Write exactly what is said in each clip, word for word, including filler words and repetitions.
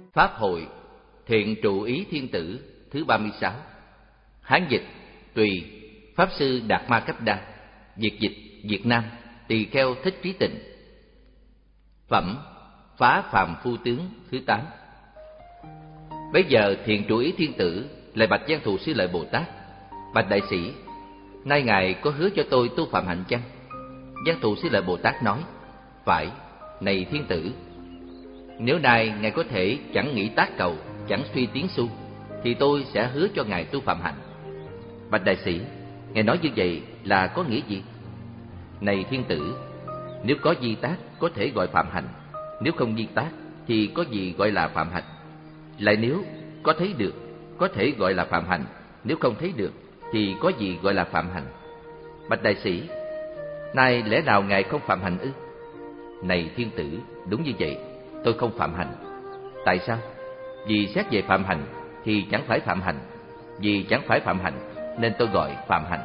Pháp hội Thiện trụ ý thiên tử thứ ba mươi sáu. Hán dịch Tùy, Pháp sư Đạt Ma Cấp Đa. Việt dịch Việt Nam Tỳ Kheo Thích Trí Tịnh. Phẩm Phá Phàm Phu Tướng thứ tám. Bây giờ Thiện trụ ý thiên tử lại bạch Văn Thù Sư Lợi Bồ Tát: Bạch đại sĩ, nay ngài có hứa cho tôi tu phạm hạnh chăng? Văn Thù Sư Lợi Bồ Tát nói: Phải, này thiên tử. Nếu nay ngài có thể chẳng nghĩ tác cầu, chẳng suy tiến xu, thì tôi sẽ hứa cho ngài tu phạm hạnh. Bạch đại sĩ, ngài nói như vậy là có nghĩa gì? Này thiên tử, nếu có di tác có thể gọi phạm hạnh, nếu không di tác thì có gì gọi là phạm hạnh? Lại nếu có thấy được có thể gọi là phạm hạnh, nếu không thấy được thì có gì gọi là phạm hạnh? Bạch đại sĩ, nay lẽ nào ngài không phạm hạnh ư? Này thiên tử, đúng như vậy, tôi không phạm hạnh. Tại sao? Vì xét về phạm hạnh thì chẳng phải phạm hạnh, vì chẳng phải phạm hạnh nên tôi gọi phạm hạnh.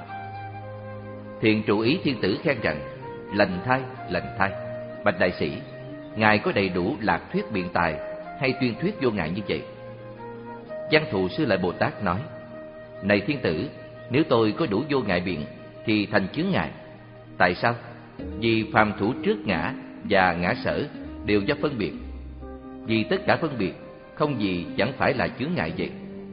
Thiện trụ ý thiên tử khen rằng: Lành thay, lành thay. Bạch đại sĩ, ngài có đầy đủ lạc thuyết biện tài hay tuyên thuyết vô ngại như vậy? Văn Thù Sư Lợi Bồ Tát nói: Này thiên tử, nếu tôi có đủ vô ngại biện thì thành chướng ngại. Tại sao? Vì phàm thủ trước ngã và ngã sở đều do phân biệt. Vì tất cả phân biệt, không gì chẳng phải là chướng ngại vậy.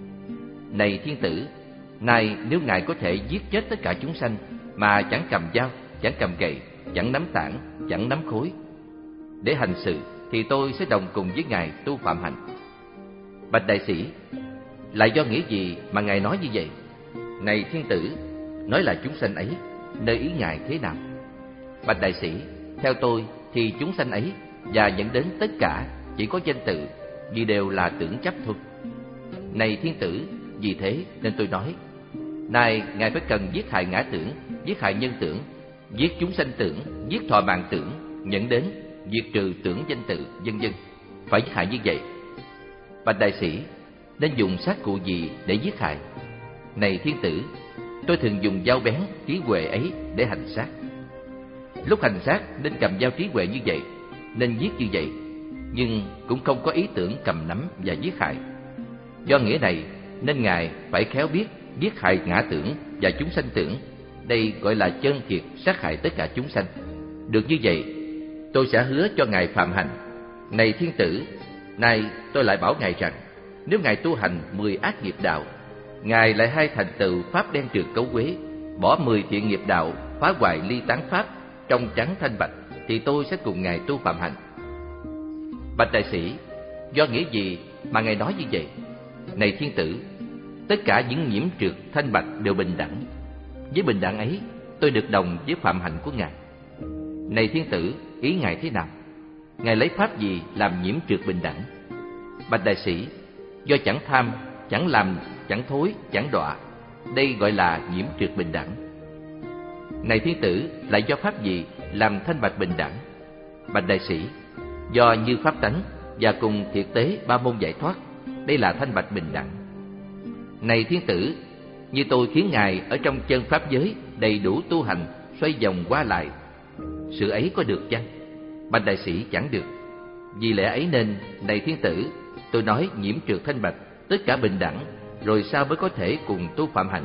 Này thiên tử, nay nếu ngài có thể giết chết tất cả chúng sanh mà chẳng cầm dao, chẳng cầm gậy, chẳng nắm tảng, chẳng nắm khối để hành sự, thì tôi sẽ đồng cùng với ngài tu phạm hạnh. Bạch đại sĩ, lại do nghĩa gì mà ngài nói như vậy? Này thiên tử, nói là chúng sanh ấy, nơi ý ngài thế nào? Bạch đại sĩ, theo tôi thì chúng sanh ấy và dẫn đến tất cả chỉ có danh tự, vì đều là tưởng chấp thôi. Này thiên tử, vì thế nên tôi nói: nay ngài phải cần giết hại ngã tưởng, giết hại nhân tưởng, giết chúng sanh tưởng, giết thọ mạng tưởng, dẫn đến diệt trừ tưởng danh tự, vân vân. Phải giết hại như vậy. Bạch đại sĩ, nên dùng sát cụ gì để giết hại? Này thiên tử, tôi thường dùng dao bén trí huệ ấy để hành sát. Lúc hành sát nên cầm dao trí huệ như vậy, nên giết như vậy, nhưng cũng không có ý tưởng cầm nắm và giết hại. Do nghĩa này nên ngài phải khéo biết giết hại ngã tưởng và chúng sanh tưởng. Đây gọi là chân thiệt sát hại tất cả chúng sanh. Được như vậy, tôi sẽ hứa cho ngài phạm hạnh. Này thiên tử, nay tôi lại bảo ngài rằng: nếu ngài tu hành mười ác nghiệp đạo, ngài lại hay thành tựu pháp đen trượt cấu quế, bỏ mười thiện nghiệp đạo, phá hoại ly tán pháp, trong trắng thanh bạch, thì tôi sẽ cùng ngài tu phạm hạnh. Bạch đại sĩ, do nghĩa gì mà ngài nói như vậy? Này thiên tử, tất cả những nhiễm trượt thanh bạch đều bình đẳng. Với bình đẳng ấy, tôi được đồng với phạm hạnh của ngài. Này thiên tử, ý ngài thế nào? Ngài lấy pháp gì làm nhiễm trượt bình đẳng? Bạch đại sĩ, do chẳng tham, chẳng làm, chẳng thối, chẳng đọa. Đây gọi là nhiễm trượt bình đẳng. Này thiên tử, lại do pháp gì làm thanh bạch bình đẳng? Bạch đại sĩ, do như pháp tánh và cùng thiệt tế ba môn giải thoát. Đây là thanh bạch bình đẳng. Này thiên tử, như tôi khiến ngài ở trong chân pháp giới đầy đủ tu hành, xoay vòng qua lại, sự ấy có được chăng? Bạch đại sĩ, chẳng được. Vì lẽ ấy nên, này thiên tử, tôi nói nhiễm trượt thanh bạch, tất cả bình đẳng, rồi sao mới có thể cùng tu phạm hạnh?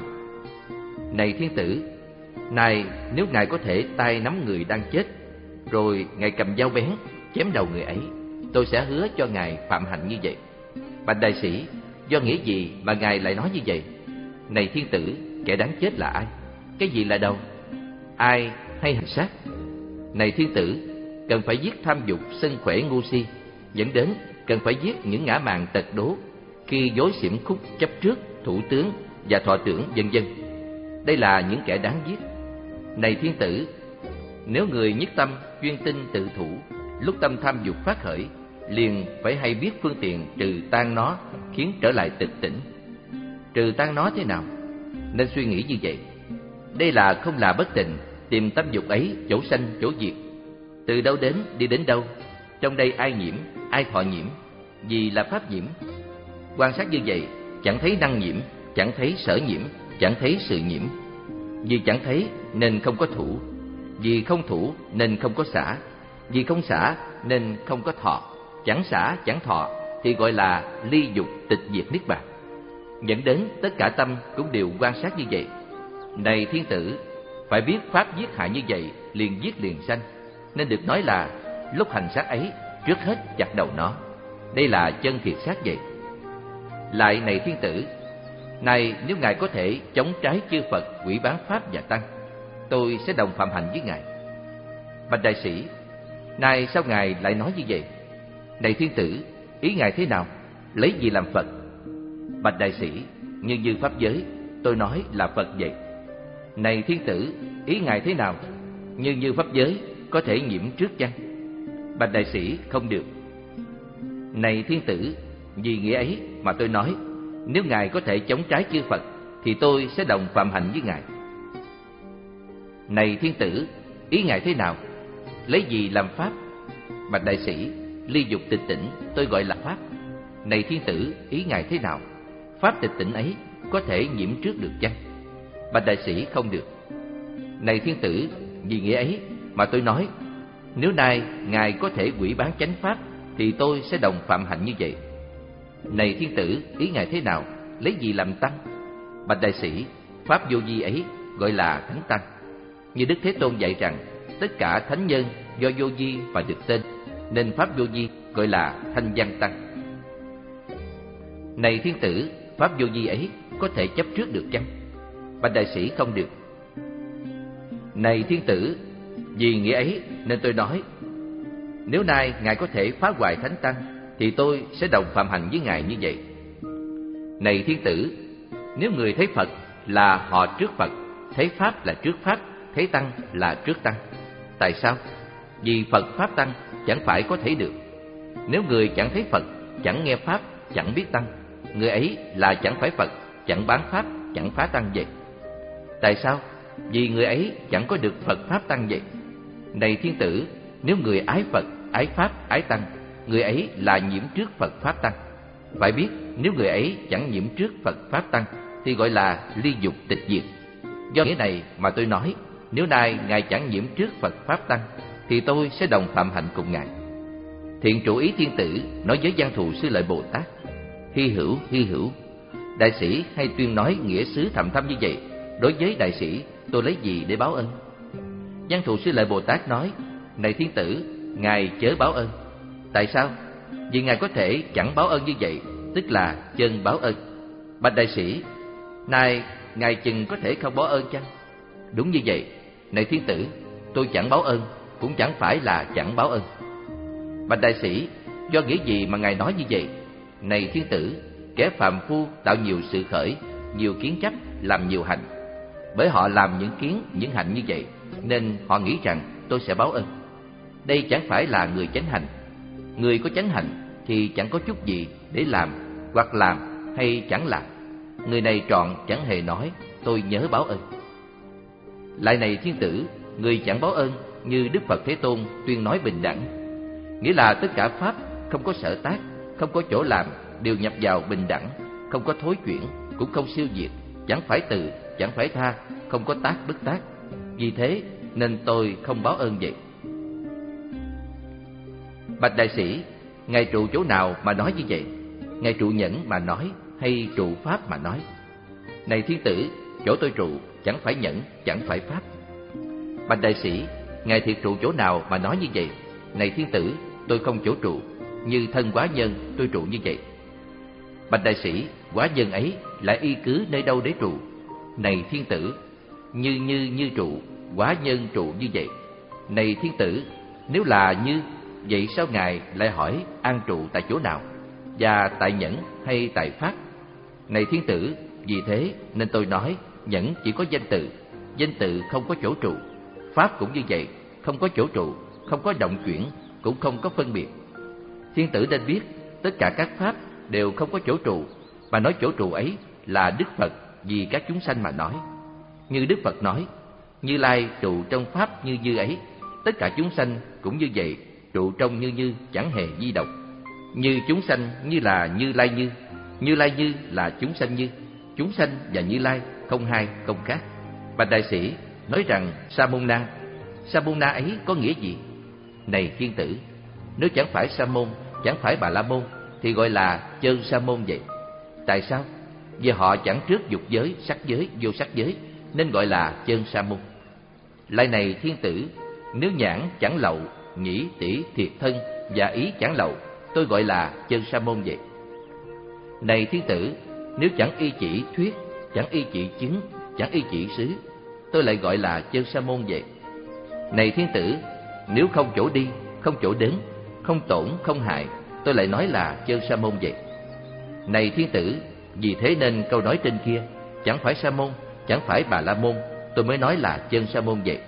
Này thiên tử, nay nếu ngài có thể tay nắm người đang chết, rồi ngài cầm dao bén chém đầu người ấy, tôi sẽ hứa cho ngài phạm hạnh như vậy. Bạch đại sĩ, do nghĩa gì mà ngài lại nói như vậy? Này thiên tử, kẻ đáng chết là ai? Cái gì là đầu? Ai hay hành sát? Này thiên tử, cần phải giết tham dục, sân khỏe, ngu si, dẫn đến cần phải giết những ngã mạn tật đố, khi dối xỉm khúc chấp trước, thủ tướng và thọ tưởng, vân vân. Đây là những kẻ đáng giết. Này thiên tử, nếu người nhất tâm chuyên tinh tự thủ, lúc tâm tham dục phát khởi, liền phải hay biết phương tiện trừ tan nó, khiến trở lại tịch tỉnh. Trừ tan nó thế nào? Nên suy nghĩ như vậy. Đây là không là bất tịnh, tìm tâm dục ấy chỗ sanh chỗ diệt. Từ đâu đến đi đến đâu? Trong đây ai nhiễm, ai thọ nhiễm? Vì là pháp nhiễm. Quan sát như vậy, chẳng thấy năng nhiễm, chẳng thấy sở nhiễm, chẳng thấy sự nhiễm. Vì chẳng thấy nên không có thủ, vì không thủ nên không có xả, vì không xả nên không có thọ. Chẳng xả chẳng thọ thì gọi là ly dục tịch diệt niết bàn. Dẫn đến tất cả tâm cũng đều quan sát như vậy. Này thiên tử, phải biết pháp giết hại như vậy liền giết liền sanh, nên được nói là lúc hành sát ấy trước hết chặt đầu nó. Đây là chân thiệt sát vậy. Lại này thiên tử, này nếu ngài có thể chống trái chư Phật, quỷ bán pháp và tăng, tôi sẽ đồng phạm hạnh với ngài. Bạch đại sĩ, này sao ngài lại nói như vậy? Này thiên tử, ý ngài thế nào? Lấy gì làm Phật? Bạch đại sĩ, như như pháp giới, tôi nói là Phật vậy. Này thiên tử, ý ngài thế nào? Như như pháp giới có thể nhiễm trước chăng? Bạch đại sĩ, không được. Này thiên tử, vì nghĩa ấy mà tôi nói, nếu ngài có thể chống trái chư Phật thì tôi sẽ đồng phạm hạnh với ngài. Này thiên tử, ý ngài thế nào? Lấy gì làm pháp? Bạch đại sĩ, ly dục tịch tỉnh tôi gọi là pháp. Này thiên tử, ý ngài thế nào? Pháp tịch tỉnh ấy có thể nhiễm trước được chăng? Bạch đại sĩ, không được. Này thiên tử, vì nghĩa ấy mà tôi nói, nếu nay ngài có thể quỷ bán chánh pháp thì tôi sẽ đồng phạm hạnh như vậy. Này thiên tử, ý ngài thế nào? Lấy gì làm tăng? Bạch đại sĩ, pháp vô vi ấy gọi là thánh tăng. Như Đức Thế Tôn dạy rằng tất cả thánh nhân do vô vi và được tên, nên pháp vô vi gọi là thanh văn tăng. Này thiên tử, pháp vô vi ấy có thể chấp trước được chăng? Bạch đại sĩ, không được. Này thiên tử, vì nghĩa ấy nên tôi nói, nếu nay ngài có thể phá hoại thánh tăng thì tôi sẽ đồng phạm hành với ngài như vậy. Này thiên tử, nếu người thấy Phật là họ trước Phật, thấy Pháp là trước Pháp, thấy Tăng là trước Tăng. Tại sao? Vì Phật Pháp Tăng chẳng phải có thấy được. Nếu người chẳng thấy Phật, chẳng nghe Pháp, chẳng biết Tăng, người ấy là chẳng phải Phật, chẳng bán Pháp, chẳng phá Tăng vậy. Tại sao? Vì người ấy chẳng có được Phật Pháp Tăng vậy. Này thiên tử, nếu người ái Phật, ái Pháp, ái Tăng, người ấy là nhiễm trước Phật Pháp Tăng. Phải biết nếu người ấy chẳng nhiễm trước Phật Pháp Tăng thì gọi là ly dục tịch diệt. Do nghĩa này mà tôi nói, nếu nay ngài chẳng nhiễm trước Phật Pháp Tăng thì tôi sẽ đồng phạm hạnh cùng ngài. Thiện trụ ý thiên tử nói với Văn Thù Sư Lợi Bồ Tát, hy hữu, hy hữu. Đại sĩ hay tuyên nói nghĩa xứ thầm thâm như vậy, đối với đại sĩ tôi lấy gì để báo ân? Văn Thù Sư Lợi Bồ Tát nói, này thiên tử, ngài chớ báo ân. Tại sao? Vì ngài có thể chẳng báo ân như vậy, tức là chân báo ân. Bạch đại sĩ, này ngài chừng có thể không báo ơn chăng? Đúng như vậy. Này thiên tử, tôi chẳng báo ơn, cũng chẳng phải là chẳng báo ơn. Bạch đại sĩ, do nghĩa gì mà ngài nói như vậy? Này thiên tử, kẻ phàm phu tạo nhiều sự khởi, nhiều kiến chấp, làm nhiều hành. Bởi họ làm những kiến, những hành như vậy, nên họ nghĩ rằng tôi sẽ báo ơn. Đây chẳng phải là người chánh hành. Người có chánh hành thì chẳng có chút gì để làm, hoặc làm hay chẳng làm. Người này trọn chẳng hề nói tôi nhớ báo ơn. Lại này thiên tử, người chẳng báo ơn như Đức Phật Thế Tôn tuyên nói bình đẳng, nghĩa là tất cả pháp không có sở tác, không có chỗ làm, đều nhập vào bình đẳng, không có thối chuyển, cũng không siêu diệt, chẳng phải từ, chẳng phải tha, không có tác bất tác. Vì thế nên tôi không báo ơn vậy. Bạch đại sĩ, ngài trụ chỗ nào mà nói như vậy? Ngài trụ nhẫn mà nói hay trụ pháp mà nói? Này thiên tử, chỗ tôi trụ chẳng phải nhẫn, chẳng phải pháp. Bạch đại sĩ, ngài thiệt trụ chỗ nào mà nói như vậy? Này thiên tử, tôi không chỗ trụ, như thân quá nhân tôi trụ như vậy. Bạch đại sĩ, quá nhân ấy lại y cứ nơi đâu để trụ? Này thiên tử, như như như trụ, quá nhân trụ như vậy. Này thiên tử, nếu là như vậy sao ngài lại hỏi an trụ tại chỗ nào, và tại nhẫn hay tại pháp? Này thiên tử, vì thế nên tôi nói nhẫn chỉ có danh từ, danh từ không có chỗ trụ. Pháp cũng như vậy, không có chỗ trụ, không có động chuyển, cũng không có phân biệt. Thiên tử nên biết tất cả các pháp đều không có chỗ trụ, mà nói chỗ trụ ấy là Đức Phật vì các chúng sanh mà nói. Như Đức Phật nói, Như Lai trụ trong pháp như như ấy, tất cả chúng sanh cũng như vậy, trụ trong như như, chẳng hề di động. Như chúng sanh như là Như Lai như, Như Lai như là chúng sanh như, chúng sanh và Như Lai không hai không khác. Bạch đại sĩ, nói rằng Sa môn na, Sa môn na ấy có nghĩa gì? Này thiên tử, nếu chẳng phải Sa môn, chẳng phải Bà La môn, thì gọi là Chơn Sa Môn vậy. Tại sao? Vì họ chẳng trước dục giới, sắc giới, vô sắc giới, nên gọi là Chơn Sa Môn. Lại này thiên tử, nếu nhãn chẳng lậu, nhĩ tỷ thiệt thân và ý chẳng lậu, tôi gọi là Chơn Sa Môn vậy. Này thiên tử, nếu chẳng y chỉ thuyết, chẳng y chỉ chứng, chẳng y chỉ xứ, tôi lại gọi là Chơn Sa Môn vậy. Này thiên tử, nếu không chỗ đi, không chỗ đến, không tổn, không hại, tôi lại nói là Chơn Sa Môn vậy. Này thiên tử, vì thế nên câu nói trên kia, chẳng phải Sa Môn, chẳng phải Bà La Môn, tôi mới nói là Chơn Sa Môn vậy.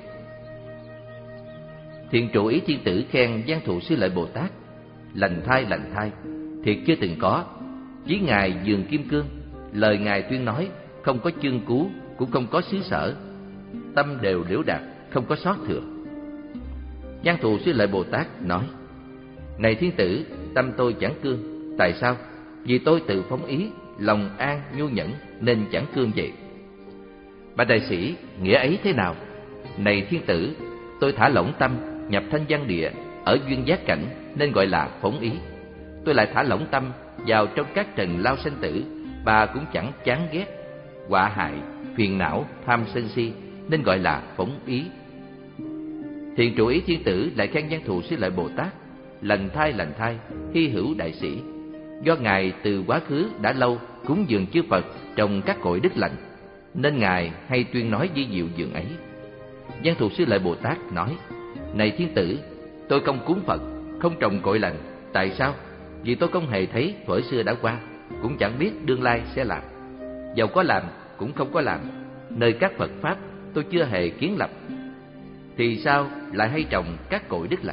Thiện trụ ý thiên tử khen Văn Thù Sư Lợi Bồ Tát: lành thai lành thai, thiệt chưa từng có. Chí ngài dường kim cương, lời ngài tuyên nói không có chương cú, cũng không có xứ sở, tâm đều liễu đạt, không có sót thừa. Văn Thù Sư Lợi Bồ Tát nói: này thiên tử, tâm tôi chẳng cương. Tại sao? Vì tôi tự phóng ý, lòng an nhu nhẫn, nên chẳng cương vậy. Bạch đại sĩ, nghĩa ấy thế nào? Này thiên tử, tôi thả lỏng tâm, nhập thanh văn địa, ở duyên giác cảnh, nên gọi là phóng ý. Tôi lại thả lỏng tâm vào trong các trần lao sanh tử, bà cũng chẳng chán ghét, họa hại, phiền não, tham sân si, nên gọi là phóng ý. Thiện trụ ý thiên tử lại khen Văn Thù Sư Lợi Bồ Tát: lành thai lành thai, hy hữu đại sĩ. Do ngài từ quá khứ đã lâu cúng dường chư Phật trong các cội đức lành, nên ngài hay tuyên nói vi diệu dường ấy. Văn Thù Sư Lợi Bồ Tát nói: này thiên tử, tôi không cúng Phật, không trồng cội lành. Tại sao? Vì tôi không hề thấy thuở xưa đã qua, cũng chẳng biết tương lai sẽ làm. Dầu có làm cũng không có làm, nơi các Phật pháp tôi chưa hề kiến lập, thì sao lại hay trồng các cội đức lành?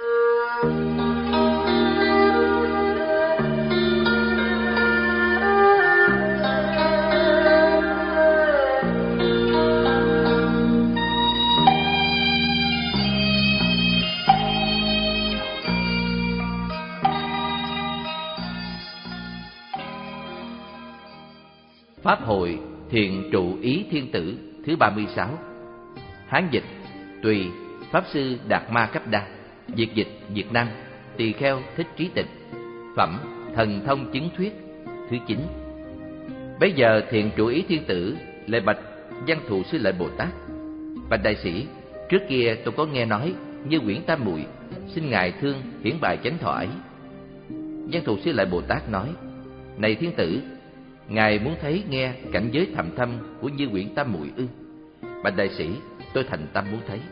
Pháp hội Thiện trụ ý thiên tử thứ ba mươi sáu. Hán dịch: Tùy, Pháp sư Đạt Ma Cấp Đa. Việt dịch Việt Nam: Tỳ Kheo Thích Trí Tịnh. Phẩm Thần Thông Chứng Thuyết thứ chín. Bây giờ Thiện trụ ý thiên tử lại bạch Văn Thù Sư Lợi Bồ Tát: bạch đại sĩ, trước kia tôi có nghe nói Như Quyển Tam Muội, xin ngài thương hiển bài chánh thọ ấy. Văn Thù Sư Lợi Bồ Tát nói: này thiên tử, ngài muốn thấy nghe cảnh giới thầm thâm của Như Quyển Tam Muội ư? Bạch đại sĩ, tôi thành tâm muốn thấy.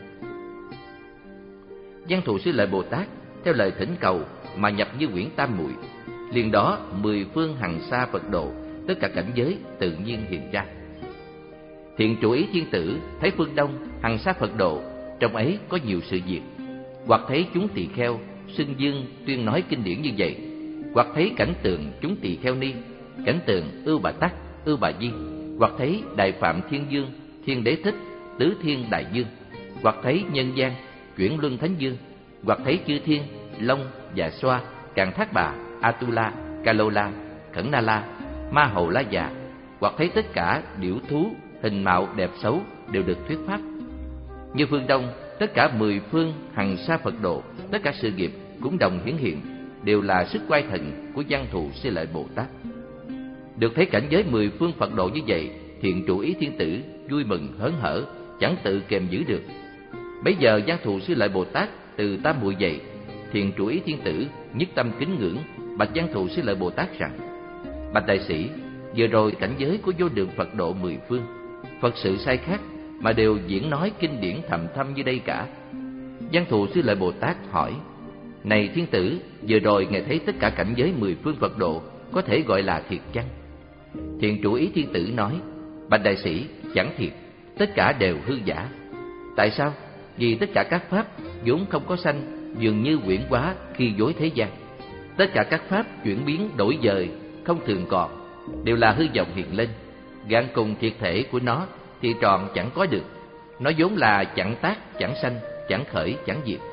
Văn Thù Sư Lợi Bồ Tát theo lời thỉnh cầu mà nhập Như Quyển Tam Muội. Liền đó mười phương hằng sa Phật độ, tất cả cảnh giới tự nhiên hiện ra. Thiện trụ ý thiên tử thấy phương đông hằng sa Phật độ, trong ấy có nhiều sự việc, hoặc thấy chúng tỳ kheo xưng dương tuyên nói kinh điển như vậy, hoặc thấy cảnh tượng chúng tỳ kheo ni, cảnh tượng Ưu Bà Tắc, Ưu Bà Di, hoặc thấy Đại Phạm Thiên Dương, Thiên Đế Thích, Tứ Thiên Đại Dương, hoặc thấy nhân gian, chuyển luân Thánh Dương, hoặc thấy chư thiên, Long và Xoa, Càn Thác Bà, Atula, Kalola, Khẩn Na La, Ma Hầu La Già, hoặc thấy tất cả điểu thú, hình mạo đẹp xấu đều được thuyết pháp. Như phương đông, tất cả mười phương hằng sa Phật độ, tất cả sự nghiệp cũng đồng hiển hiện, đều là sức quay thần của Văn Thù Sư Lợi Bồ Tát. Được thấy cảnh giới mười phương Phật độ như vậy, Thiện trụ ý thiên tử vui mừng hớn hở, chẳng tự kềm giữ được. Bấy giờ Văn Thù Sư Lợi Bồ Tát từ tam muội dậy, Thiện trụ ý thiên tử nhất tâm kính ngưỡng bạch Văn Thù Sư Lợi Bồ Tát rằng: bạch đại sĩ, vừa rồi cảnh giới của vô lượng Phật độ mười phương, Phật sự sai khác mà đều diễn nói kinh điển thầm thâm như đây cả. Văn Thù Sư Lợi Bồ Tát hỏi: này thiên tử, vừa rồi ngài thấy tất cả cảnh giới mười phương Phật độ có thể gọi là thiệt chăng? Thiện trụ ý thiên tử nói: bạch đại sĩ, chẳng thiệt, tất cả đều hư giả. Tại sao? Vì tất cả các pháp vốn không có sanh, dường như quyển hóa khi dối thế gian. Tất cả các pháp chuyển biến đổi dời, không thường còn, đều là hư vọng hiện lên. Gạn cùng thiệt thể của nó thì tròn chẳng có được. Nó vốn là chẳng tác, chẳng sanh, chẳng khởi, chẳng diệt.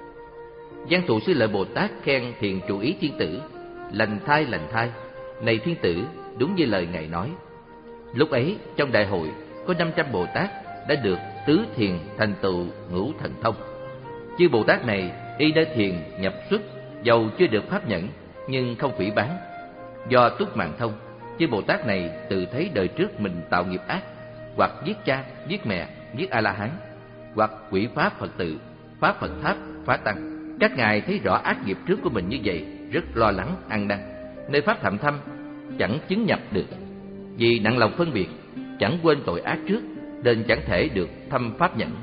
Văn Thù Sư Lợi Bồ Tát khen Thiện trụ ý thiên tử: lành thai lành thai, này thiên tử, đúng như lời ngài nói. Lúc ấy trong đại hội có năm trăm Bồ Tát đã được tứ thiền thành tựu ngũ thần thông. Chư Bồ Tát này y đã thiền nhập xuất, dầu chưa được pháp nhẫn, nhưng không phỉ báng. Do túc mạng thông, chư Bồ Tát này tự thấy đời trước mình tạo nghiệp ác, hoặc giết cha, giết mẹ, giết A-la-hán, hoặc quỷ phá Phật tự, phá Phật tháp, phá tăng. Các ngài thấy rõ ác nghiệp trước của mình như vậy, rất lo lắng, ăn năn. Nơi pháp thẳm thâm chẳng chứng nhập được, vì nặng lòng phân biệt, chẳng quên tội ác trước, nên chẳng thể được thâm pháp nhẫn.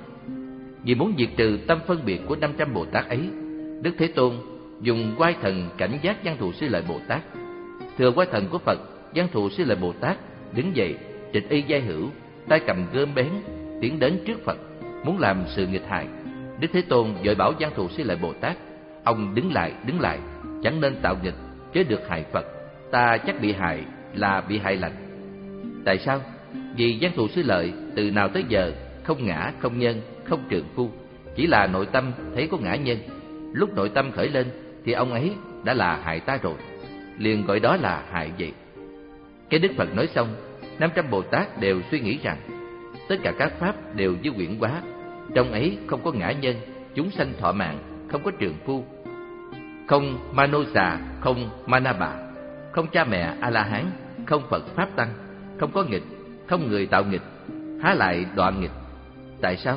Vì muốn diệt trừ tâm phân biệt của năm trăm Bồ Tát ấy, Đức Thế Tôn dùng oai thần cảnh giác Văn Thù Sư Lợi Bồ Tát. Thừa oai thần của Phật, Văn Thù Sư Lợi Bồ Tát đứng dậy, trịch y giai hữu, tay cầm gươm bén, tiến đến trước Phật, muốn làm sự nghịch hại. Đức Thế Tôn vội bảo Văn Thù Sư Lợi Bồ Tát: ông đứng lại, đứng lại, chẳng nên tạo nghịch, chớ được hại Phật. Ta chắc bị hại là bị hại lành. Tại sao? Vì Văn Thù Sư Lợi từ nào tới giờ không ngã, không nhân, không trượng phu, chỉ là nội tâm thấy có ngã nhân. Lúc nội tâm khởi lên thì ông ấy đã là hại ta rồi, liền gọi đó là hại vậy. Cái Đức Phật nói xong, năm trăm Bồ Tát đều suy nghĩ rằng tất cả các pháp đều như quyển hóa, trong ấy không có ngã nhân, chúng sanh thọ mạng, không có trượng phu, không mano già, không mana bà, không cha mẹ A-la-hán, không Phật pháp tăng, không có nghịch, không người tạo nghịch, há lại đoạn nghịch. Tại sao?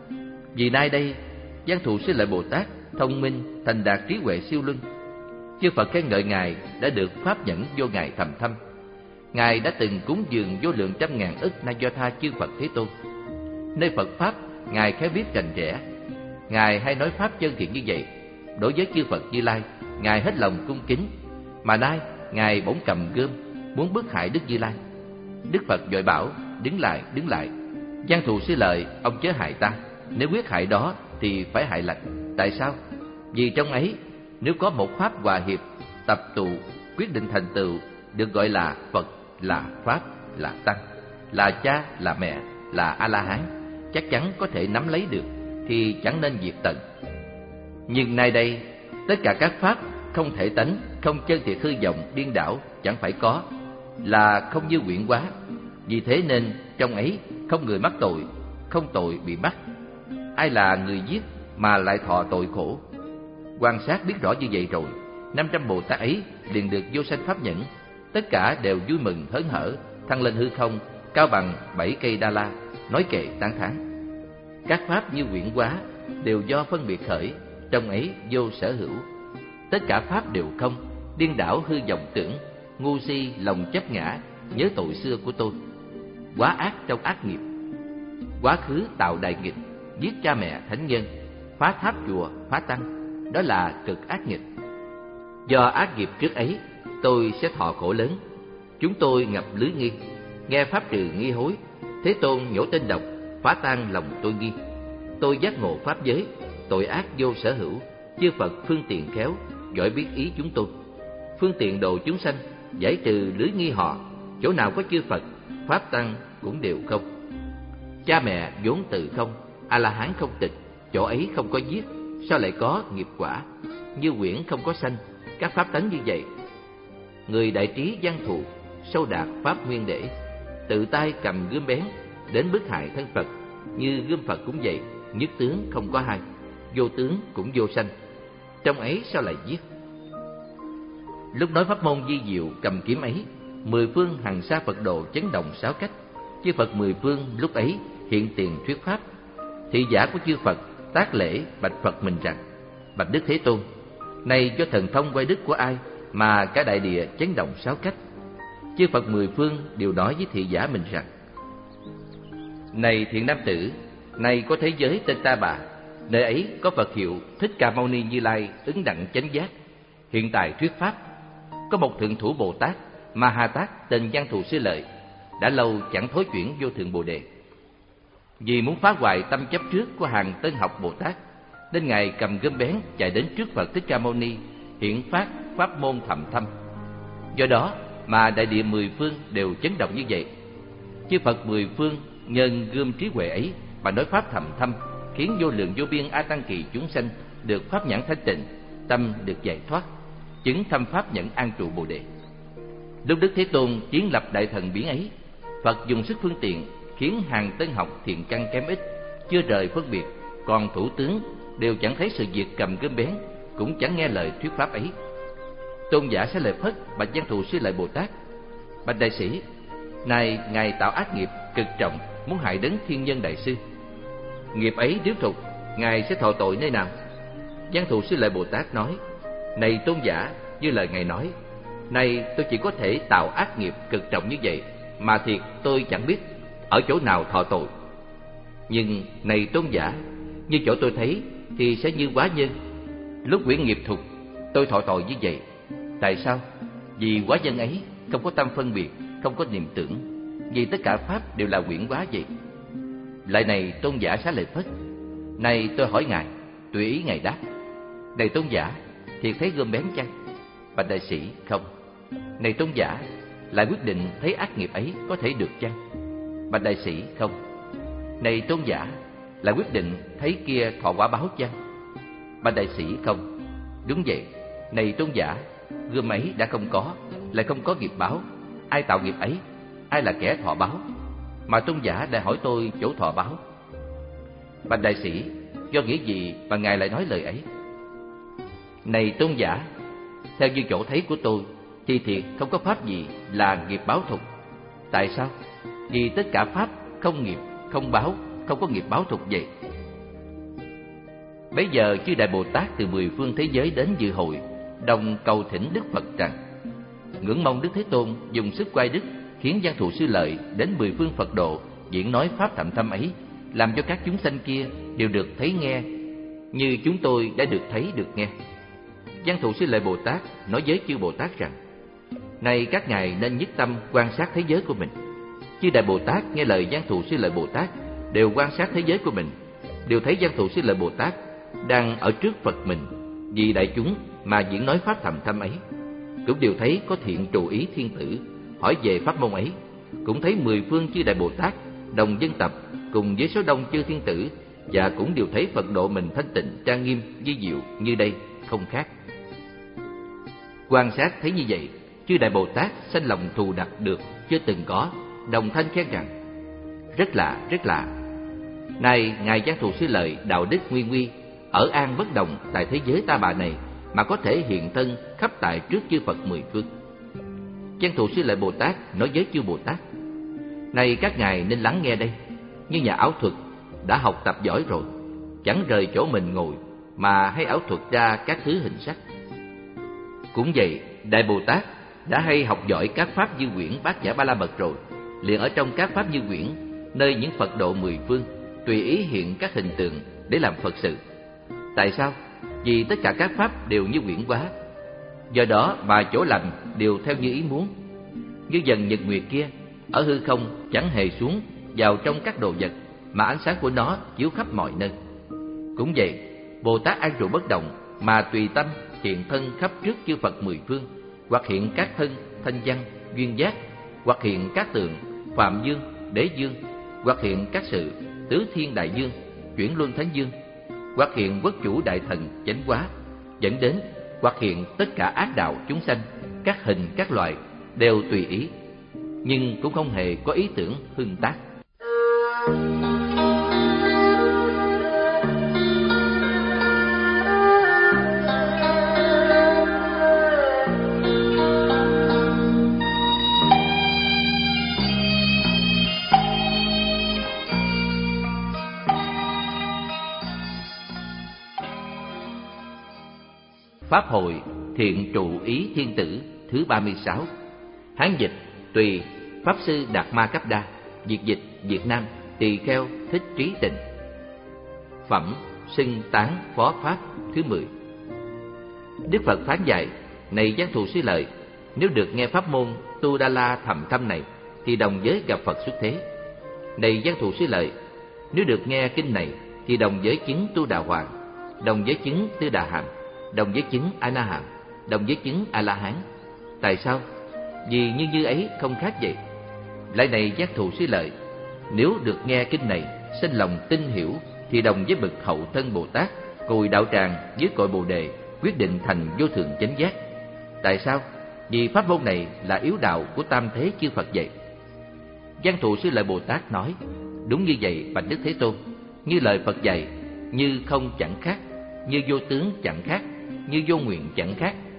Vì nay đây Văn Thù Sư Lợi Bồ Tát thông minh, thành đạt trí huệ siêu luân. Chư Phật khen ngợi ngài đã được pháp nhẫn vô ngài thầm thâm. Ngài đã từng cúng dường vô lượng trăm ngàn ức na do tha chư Phật Thế Tôn. Nơi Phật pháp ngài khéo biết rành rẽ. Ngài hay nói pháp chân thiện như vậy. Đối với chư Phật Như Lai, ngài hết lòng cung kính. Mà nay ngài bỗng cầm gươm muốn bức hại Đức Như Lai. Đức Phật vội bảo: đứng lại, đứng lại. Văn Thù Sư Lợi, ông chớ hại ta. Nếu quyết hại đó thì phải hại lành. Tại sao? Vì trong ấy nếu có một pháp hòa hiệp, tập tụ, quyết định thành tựu, được gọi là Phật, là Pháp, là Tăng, là cha, là mẹ, là A-la-hán, chắc chắn có thể nắm lấy được, thì chẳng nên diệt tận. Nhưng nay đây, tất cả các pháp không thể tánh, không chân thiệt hư vọng, điên đảo, chẳng phải có, là không như quyển hóa. Vì thế nên trong ấy không người mắc tội, không tội bị bắt. Ai là người giết mà lại thọ tội khổ? Quan sát biết rõ như vậy rồi, năm trăm Bồ Tát ấy liền được vô sanh pháp nhẫn. Tất cả đều vui mừng hớn hở, thăng lên hư không, cao bằng bảy cây đa la, nói kệ tán thán. Các pháp như quyển hóa đều do phân biệt khởi, trong ấy vô sở hữu. Tất cả pháp đều không, điên đảo hư vọng tưởng, ngu si lòng chấp ngã, nhớ tội xưa của tôi. Quá ác trong ác nghiệp, quá khứ tạo đại nghịch, giết cha mẹ thánh nhân, phá tháp chùa, phá tăng, đó là cực ác nghịch. Do ác nghiệp trước ấy, tôi sẽ thọ khổ lớn. Chúng tôi ngập lưới nghi, nghe pháp trừ nghi hối. Thế Tôn nhổ tên độc, phá tan lòng tôi nghi. Tôi giác ngộ pháp giới, tội ác vô sở hữu. Chư Phật phương tiện khéo, giỏi biết ý chúng tôi. Phương tiện độ chúng sanh, giải trừ lưới nghi họ. Chỗ nào có chư Phật, pháp tăng cũng đều không. Cha mẹ vốn từ không, A-la-hán không tịch, chỗ ấy không có giết, sao lại có nghiệp quả? Như quyển không có sanh, các pháp tánh như vậy. Người đại trí Văn Thù, sâu đạt pháp nguyên để, tự tay cầm gươm bén đến bức hại thân Phật. Như gươm Phật cũng vậy, nhất tướng không có hai, vô tướng cũng vô sanh, trong ấy sao lại giết? Lúc nói pháp môn vi diệu cầm kiếm ấy, mười phương hằng sa Phật độ chấn động sáu cách. Chư Phật mười phương lúc ấy hiện tiền thuyết pháp. Thị giả của chư Phật tác lễ bạch Phật mình rằng: bạch Đức Thế Tôn, này do thần thông quay đức của ai mà cả đại địa chấn động sáu cách? Chư Phật mười phương đều nói với thị giả mình rằng: này thiện nam tử, này có thế giới tên Ta Bà, nơi ấy có Phật hiệu Thích Ca Mâu Ni Như Lai ứng đặng chánh giác, hiện tại thuyết pháp. Có một thượng thủ Bồ Tát Ma Ha Tát tên Văn Thù Sư Lợi, đã lâu chẳng thối chuyển vô thượng Bồ Đề. Vì muốn phá hoại tâm chấp trước của hàng tân học Bồ Tát, nên ngài cầm gươm bén chạy đến trước Phật Thích Ca Mâu Ni, hiển phát pháp môn thầm thâm. Do đó mà đại địa mười phương đều chấn động như vậy. Chư Phật mười phương nhân gươm trí huệ ấy mà nói pháp thầm thâm, khiến vô lượng vô biên a tăng kỳ chúng sanh được pháp nhãn thanh tịnh, tâm được giải thoát, chứng thâm pháp nhẫn an trụ Bồ Đề. Lúc Đức Thế Tôn kiến lập đại thần biến ấy, Phật dùng sức phương tiện khiến hàng tân học thiện căn kém ít, chưa rời phân biệt, còn thủ tướng đều chẳng thấy sự việc cầm gươm bén, cũng chẳng nghe lời thuyết pháp ấy. Tôn giả Xá Lợi Phất bạch Văn Thù Sư Lợi Bồ Tát: Bạch đại sĩ, nay ngài tạo ác nghiệp cực trọng, muốn hại đấng thiên nhân đại sư. Nghiệp ấy nếu thục, ngài sẽ thọ tội nơi nào? Văn Thù Sư Lợi Bồ Tát nói: Này tôn giả, như lời ngài nói, nay tôi chỉ có thể tạo ác nghiệp cực trọng như vậy, mà thiệt tôi chẳng biết ở chỗ nào thọ tội. Nhưng này tôn giả, như chỗ tôi thấy thì sẽ như quá nhân. Lúc quyển nghiệp thục, tôi thọ tội như vậy. Tại sao? Vì quá nhân ấy không có tâm phân biệt, không có niệm tưởng, vì tất cả pháp đều là quyển hóa vậy. Lại này tôn giả Xá Lợi Phất, này tôi hỏi ngài, tùy ý ngài đáp. Này tôn giả, thiệt thấy gươm bén chăng? Bạch đại sĩ, không. Này tôn giả, lại quyết định thấy ác nghiệp ấy có thể được chăng? Bạch đại sĩ, không. Này tôn giả, lại quyết định thấy kia thọ quả báo chăng? Bạch đại sĩ, không. Đúng vậy. Này tôn giả, gươm ấy đã không có, lại không có nghiệp báo. Ai tạo nghiệp ấy? Ai là kẻ thọ báo? Mà tôn giả đã hỏi tôi chỗ thọ báo. Bạch đại sĩ, do nghĩa gì mà ngài lại nói lời ấy? Này tôn giả, theo như chỗ thấy của tôi thì thiệt không có pháp gì là nghiệp báo thục. Tại sao? Vì tất cả pháp không nghiệp, không báo, không có nghiệp báo thục vậy. Bấy giờ chư Đại Bồ Tát từ mười phương thế giới đến dự hội, đồng cầu thỉnh Đức Phật rằng: ngưỡng mong Đức Thế Tôn dùng sức quay đức, khiến Văn Thù Sư Lợi đến mười phương Phật độ diễn nói pháp thậm thâm ấy, làm cho các chúng sanh kia đều được thấy nghe như chúng tôi đã được thấy được nghe. Văn Thù Sư Lợi Bồ Tát nói với chư Bồ Tát rằng: này các ngài nên nhất tâm quan sát thế giới của mình. Chư Đại Bồ Tát nghe lời Văn Thù Sư Lợi Bồ Tát đều quan sát thế giới của mình, đều thấy Văn Thù Sư Lợi Bồ Tát đang ở trước Phật mình vì đại chúng mà diễn nói pháp thầm thâm ấy. Cũng đều thấy có Thiện Trụ Ý Thiên Tử hỏi về pháp môn ấy. Cũng thấy mười phương chư Đại Bồ Tát đồng dân tập cùng với số đông chư thiên tử, và cũng đều thấy Phật độ mình thanh tịnh trang nghiêm vi diệu như đây, không khác. Quan sát thấy như vậy, chư Đại Bồ Tát sanh lòng thù đặc được chưa từng có, đồng thanh khen rằng: rất lạ, rất lạ. Nay ngài Văn Thù Sư Lợi đạo đức nguy nguy, ở an bất động tại thế giới ta bà này, mà có thể hiện thân khắp tại trước chư Phật mười phương. Văn Thù Sư Lợi Bồ Tát nói với chư Bồ Tát: này các ngài nên lắng nghe đây. Như nhà ảo thuật đã học tập giỏi rồi, chẳng rời chỗ mình ngồi mà hay ảo thuật ra các thứ hình sắc. Cũng vậy, Đại Bồ Tát đã hay học giỏi các pháp như quyển Bát Nhã Ba La Mật rồi, liền ở trong các pháp như quyển, nơi những Phật độ mười phương, tùy ý hiện các hình tượng để làm Phật sự. Tại sao? Vì tất cả các pháp đều như quyển hóa, do đó mà chỗ làm đều theo như ý muốn. Như dần nhật nguyệt kia, ở hư không chẳng hề xuống vào trong các đồ vật, mà ánh sáng của nó chiếu khắp mọi nơi. Cũng vậy, Bồ Tát an trụ bất động mà tùy tâm hiện thân khắp trước chư Phật mười phương, hoặc hiện các thân thanh văn duyên giác, hoặc hiện các tượng Phạm Dương, Đế Dương, hoặc hiện các sự Tứ Thiên Đại Dương, Chuyển Luân Thánh Dương, hoặc hiện Quốc Chủ Đại Thần chánh hóa, dẫn đến hoặc hiện tất cả ác đạo chúng sanh, các hình các loại đều tùy ý, nhưng cũng không hề có ý tưởng hưng tác. Pháp hội Thiện Trụ Ý Thiên Tử thứ ba mươi sáu. Hán dịch tùy Pháp sư Đạt Ma Cấp Đa, Việt dịch Việt Nam Tỳ Kheo Thích Trí Tịnh. Phẩm Xưng Tán Phó Pháp thứ mười. Đức Phật phán dạy: này Văn Thù Sư Lợi, nếu được nghe pháp môn Tu Đa La thầm thâm này thì đồng với gặp Phật xuất thế. Này Văn Thù Sư Lợi, nếu được nghe kinh này thì đồng với chứng Tu Đà Hoàng, đồng với chứng Tư Đà Hàm, đồng với chứng A Na Hàm, đồng với chứng A La Hán. Tại sao? Vì như như ấy không khác vậy. Lại này Giác Thù Sư Lợi, nếu được nghe kinh này sinh lòng tin hiểu thì đồng với bậc hậu thân Bồ Tát cùi đạo tràng dưới cội Bồ Đề, quyết định thành vô thượng chánh giác. Tại sao? Vì pháp môn này là yếu đạo của tam thế chư Phật vậy. Văn Thù Sư Lợi Bồ Tát nói: đúng như vậy bạch Đức Thế Tôn, như lời Phật dạy, như không chẳng khác, như vô tướng chẳng khác, như vô nguyện chẳng khác,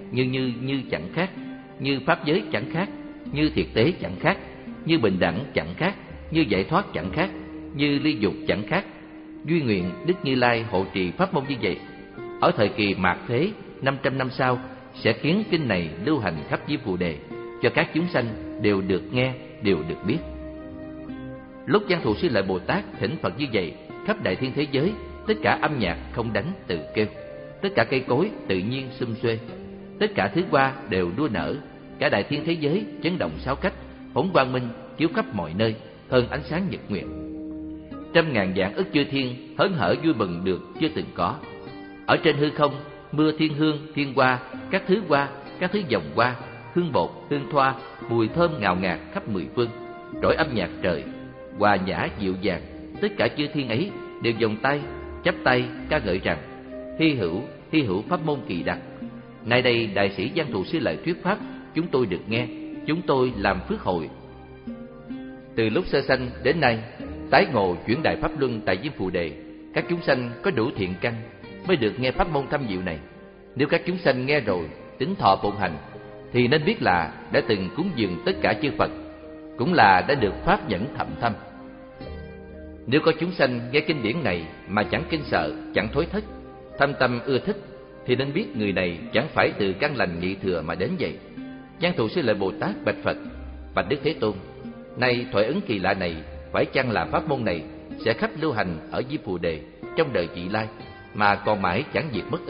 như như như chẳng khác, như pháp giới chẳng khác, như thiệt tế chẳng khác, như bình đẳng chẳng khác, như giải thoát chẳng khác, như ly dục chẳng khác. Duy nguyện Đức Như Lai hộ trì pháp môn như vậy. Ở thời kỳ mạt thế năm trăm năm sau, sẽ khiến kinh này lưu hành khắp Diêm Phù Đề, cho các chúng sanh đều được nghe, đều được biết. Lúc Văn Thù Sư Lợi Bồ Tát thỉnh Phật như vậy, khắp đại thiên thế giới, tất cả âm nhạc không đánh tự kêu, tất cả cây cối tự nhiên sum xuê, tất cả thứ hoa đều đua nở, cả đại thiên thế giới chấn động sáu cách, hỗn quang minh chiếu khắp mọi nơi, hơn ánh sáng nhật nguyệt. Trăm ngàn vạn ức chư thiên hớn hở vui mừng được chưa từng có. Ở trên hư không, mưa thiên hương, thiên hoa, các thứ hoa, các thứ dòng hoa, hương bột, hương thoa, mùi thơm ngào ngạt khắp mười phương, trỗi âm nhạc trời, hòa nhã dịu dàng. Tất cả chư thiên ấy đều vòng tay, chắp tay ca ngợi rằng: hy hữu, hy hữu pháp môn kỳ đặc. Nay đây đại sĩ Văn Thù Sư Lợi thuyết pháp, chúng tôi được nghe, chúng tôi làm phước hội. Từ lúc sơ sanh đến nay, tái ngộ chuyển đại pháp luân tại Diêm Phù Đề, các chúng sanh có đủ thiện căn mới được nghe pháp môn thâm diệu này. Nếu các chúng sanh nghe rồi tín thọ phụng hành, thì nên biết là đã từng cúng dường tất cả chư Phật, cũng là đã được pháp nhẫn thậm thâm. Nếu có chúng sanh nghe kinh điển này mà chẳng kinh sợ, chẳng thối thất, thâm tâm ưa thích, thì nên biết người này chẳng phải từ căn lành nhị thừa mà đến vậy. Văn Thù Sư Lợi Bồ Tát bạch Phật: bạch Đức Thế Tôn, nay thoại ứng kỳ lạ này, phải chăng là pháp môn này sẽ khắp lưu hành ở Diêm Phù Đề trong đời vị lai, mà còn mãi chẳng diệt mất ư?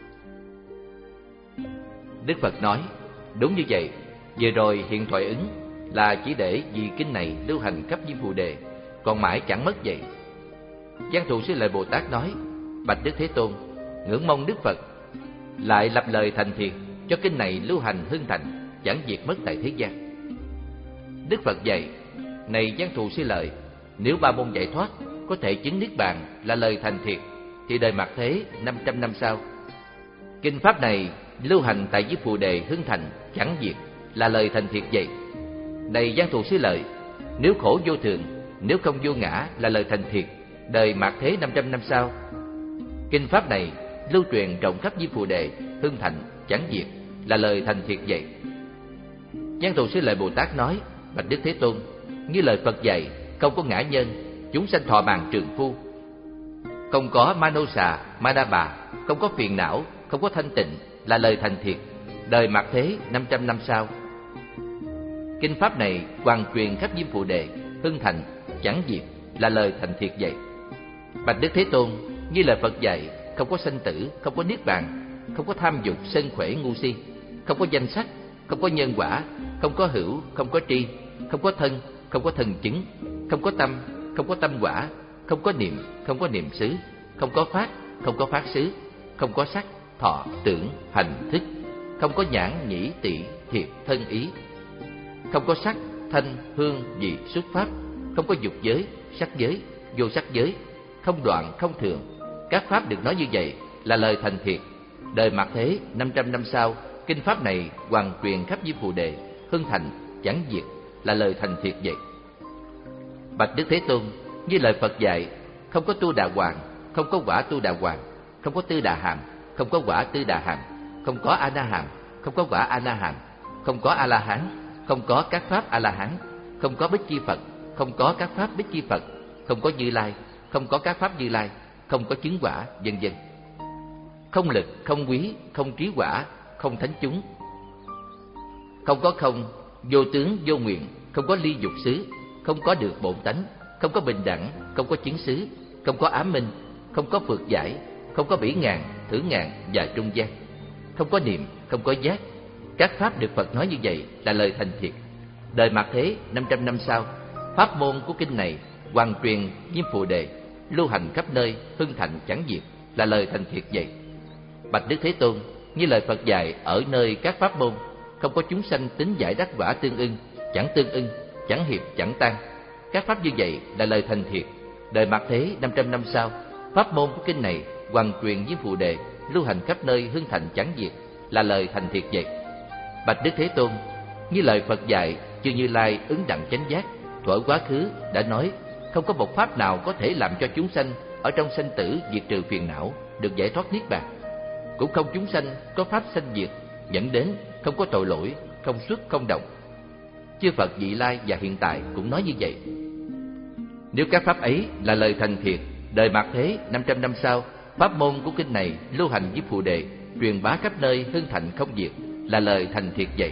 Đức Phật nói: đúng như vậy. Vừa rồi hiện thoại ứng là chỉ để vì kinh này lưu hành khắp Diêm Phù Đề, còn mãi chẳng mất vậy. Văn Thù Sư Lợi Bồ Tát nói: bạch Đức Thế Tôn, ngưỡng mong Đức Phật lại lập lời thành thiệt cho kinh này lưu hành hưng thành, chẳng diệt mất tại thế gian. Đức Phật dạy: này Văn Thù Sư Lợi, nếu ba môn giải thoát có thể chứng niết bàn là lời thành thiệt, thì đời mạt thế năm trăm năm sau, kinh pháp này lưu hành tại Diêm Phù Đề hưng thành chẳng diệt là lời thành thiệt vậy. Này Văn Thù Sư Lợi, nếu khổ vô thường, nếu không vô ngã là lời thành thiệt, đời mạt thế năm trăm năm sau, kinh pháp này lưu truyền rộng khắp Diêm Phù Đề hưng thành chẳng diệt là lời thành thiệt vậy. Văn Thù Sư Lợi Bồ Tát nói: bạch Đức Thế Tôn, như lời Phật dạy, không có ngã nhân, chúng sanh thọ bàn trượng phu, không có ma nô xà, ma đa bà, không có phiền não, không có thanh tịnh là lời thành thiệt, đời mạt thế năm trăm năm sau. Kinh pháp này hoàn truyền khắp Diêm Phù Đề hưng thành chẳng diệt là lời thành thiệt vậy. Bạch Đức Thế Tôn, như lời Phật dạy, không có sanh tử, không có niết bàn, không có tham dục sân khỏe ngu si, không có danh sắc, không có nhân quả, không có hữu, không có tri, không có thân, không có thân chứng, không có tâm, không có tâm quả, không có niệm, không có niệm xứ, không có pháp, không có pháp xứ, không có sắc, thọ, tưởng, hành, thức, không có nhãn, nhĩ, tỵ, thiệt, thân ý, không có sắc, thanh, hương, vị, xuất pháp, không có dục giới, sắc giới, vô sắc giới, không đoạn, không thường. Các pháp được nói như vậy là lời thành thiệt. Đời mạt thế năm trăm năm sau, kinh pháp này hoàn truyền khắp Diêm Phù Đề hưng thành chẳng diệt là lời thành thiệt vậy. Bạch Đức Thế Tôn, như lời Phật dạy, không có tu đà hoàng, không có quả tu đà hoàng, không có tư đà hàm, không có quả tư đà hàm, không có a na hàm, không có quả a na hàm, không có a la hán, không có các pháp a la hán, không có bích chi Phật, không có các pháp bích chi Phật, không có Như Lai, không có các pháp Như Lai, không có chứng quả, vân vân. Không lực, không quý, không trí quả, không thánh chúng, không có không, vô tướng, vô nguyện, không có ly dục xứ, không có được bổn tánh, không có bình đẳng, không có chứng xứ, không có ám minh, không có phược giải, không có bỉ ngàn, thử ngàn và trung gian, không có niệm, không có giác. Các pháp được Phật nói như vậy là lời thành thiệt. Đời mạt thế năm trăm năm sau, pháp môn của kinh này hoàn truyền Diêm Phù Đề, lưu hành khắp nơi, hưng thạnh chẳng diệt là lời thành thiệt vậy. Bạch Đức Thế Tôn, như lời Phật dạy ở nơi các pháp môn, không có chúng sanh tính giải đắc quả tương ưng, chẳng tương ưng, chẳng hiệp, chẳng tan. Các pháp như vậy là lời thành thiệt. Đời mạt thế năm trăm năm sau, pháp môn của kinh này hoàn truyền Diêm Phù Đề, lưu hành khắp nơi, hưng thạnh chẳng diệt là lời thành thiệt vậy. Bạch Đức Thế Tôn, như lời Phật dạy, chư Như Lai ứng đặng chánh giác, thuở quá khứ đã nói, không có một pháp nào có thể làm cho chúng sanh ở trong sanh tử diệt trừ phiền não, được giải thoát niết bàn. Cũng không chúng sanh có pháp sanh diệt dẫn đến không có tội lỗi, không xuất không động. Chư Phật vị lai và hiện tại cũng nói như vậy. Nếu các pháp ấy là lời thành thiệt, đời mạt thế năm trăm năm sau, pháp môn của kinh này lưu hành với Phù Đề, truyền bá khắp nơi, hưng thịnh không diệt, là lời thành thiệt vậy.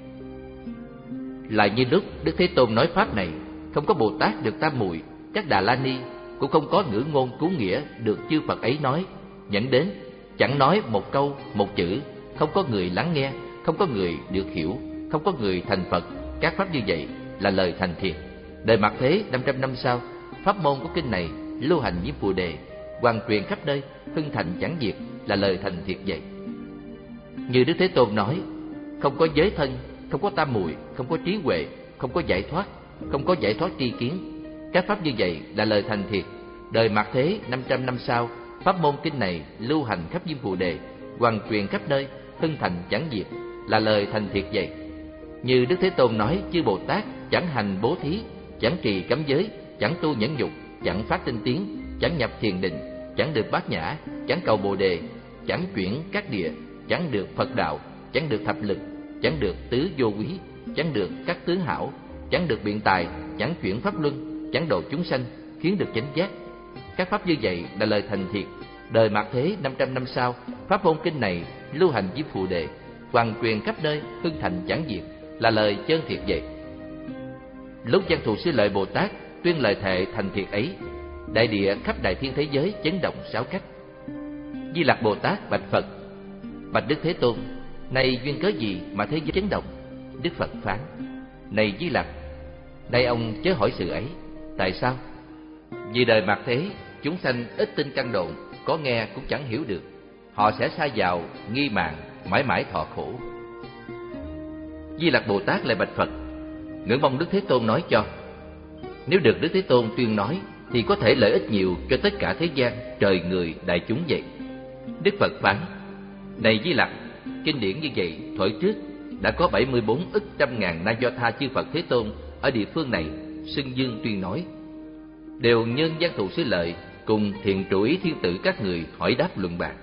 Lại như lúc Đức Thế Tôn nói pháp này, không có Bồ Tát được tam muội, các Đà La Ni cũng không có ngữ ngôn cứu nghĩa được chư Phật ấy nói, dẫn đến chẳng nói một câu, một chữ, không có người lắng nghe, không có người được hiểu, không có người thành Phật. Các pháp như vậy là lời thành thiệt. Đời mạt thế năm trăm năm sau, pháp môn của kinh này lưu hành với Phù Đề, hoàn truyền khắp nơi, hưng thịnh chẳng diệt, là lời thành thiệt vậy. Như Đức Thế Tôn nói, không có giới thân, không có tam muội, không có trí huệ, không có giải thoát, không có giải thoát tri kiến. Các pháp như vậy là lời thành thiệt. Đời mạt thế năm trăm năm sau, pháp môn kinh này lưu hành khắp diêm Phù Đề, hoàn truyền khắp nơi, hưng thành chẳng diệt, là lời thành thiệt vậy. Như Đức Thế Tôn nói, chư Bồ Tát chẳng hành bố thí, chẳng trì cấm giới, chẳng tu nhẫn nhục, chẳng phát tinh tiến, chẳng nhập thiền định, chẳng được bát nhã, chẳng cầu Bồ Đề, chẳng chuyển các địa, chẳng được Phật đạo, chẳng được thập lực, chẳng được tứ vô quý, chẳng được các tướng hảo, chẳng được biện tài, chẳng chuyển pháp luân, chẳng độ chúng sanh, khiến được chánh giác. Các pháp như vậy là lời thành thiệt. Đời mạt thế năm trăm năm sau, pháp môn kinh này lưu hành với Phù Đề, hoàn truyền khắp nơi, hưng thành chẳng diệt, là lời chân thiệt vậy. Lúc Văn Thù Sư Lợi Bồ Tát tuyên lời thệ thành thiệt ấy, đại địa khắp đại thiên thế giới chấn động sáu cách. Di Lặc Bồ Tát bạch Phật: Bạch Đức Thế Tôn, này duyên cớ gì mà thế giới chấn động? Đức Phật phán: Này Di Lặc, nay ông chớ hỏi sự ấy. Tại sao? Vì đời mạt thế, chúng sanh ít tin căn độn, có nghe cũng chẳng hiểu được. Họ sẽ sa vào nghi mạn, mãi mãi thọ khổ. Di Lặc Bồ Tát lại bạch Phật: Ngưỡng mong Đức Thế Tôn nói cho. Nếu được Đức Thế Tôn tuyên nói, thì có thể lợi ích nhiều cho tất cả thế gian, trời người, đại chúng vậy. Đức Phật phán: Này Di Lặc, kinh điển như vậy thuở trước đã có bảy mươi bốn ức trăm ngàn na do tha chư Phật Thế Tôn ở địa phương này xưng dương tuyên nói, đều nhân Văn Thù Sư Lợi cùng Thiện Trụ Ý Thiên Tử các người hỏi đáp luận bàn.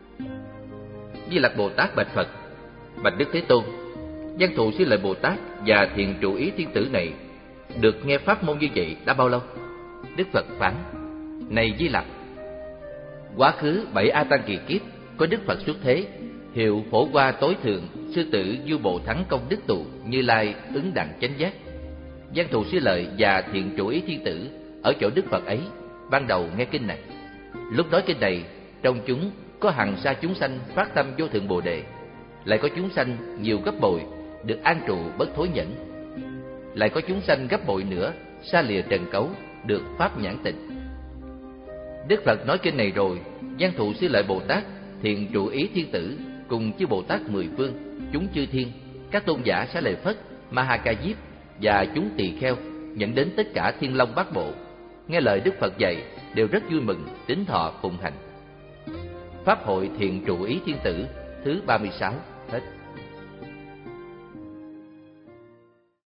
Di Lặc Bồ Tát bạch Phật: Bạch Đức Thế Tôn, Văn Thù Sư Lợi Bồ Tát và Thiện Trụ Ý Thiên Tử này được nghe pháp môn như vậy đã bao lâu? Đức Phật phán: Này Di Lặc, quá khứ bảy A Tăng kỳ kiếp có Đức Phật xuất thế, hiệu Phổ Hoa Tối Thượng, Sư Tử Du Bộ Thắng Công Đức Tụ, Như Lai ứng đặng chánh giác. Văn Thù Sư Lợi và Thiện Trụ Ý Thiên Tử ở chỗ Đức Phật ấy ban đầu nghe kinh này. Lúc nói kinh này, trong chúng có hằng sa chúng sanh phát tâm vô thượng Bồ Đề, lại có chúng sanh nhiều gấp bội được an trụ bất thối nhẫn, lại có chúng sanh gấp bội nữa xa lìa trần cấu được pháp nhãn tịnh. Đức Phật nói kinh này rồi, Văn Thù Sư Lợi Bồ Tát, Thiện Trụ Ý Thiên Tử cùng chư Bồ Tát mười phương, chúng chư thiên, các tôn giả Xá Lợi Phất, Ma Ha Ca Diếp và chúng tỳ kheo nhận đến tất cả thiên long bát bộ, nghe lời Đức Phật dạy đều rất vui mừng, tín thọ phụng hành. Pháp hội Thiện Trụ Ý Thiên Tử thứ ba mươi sáu hết.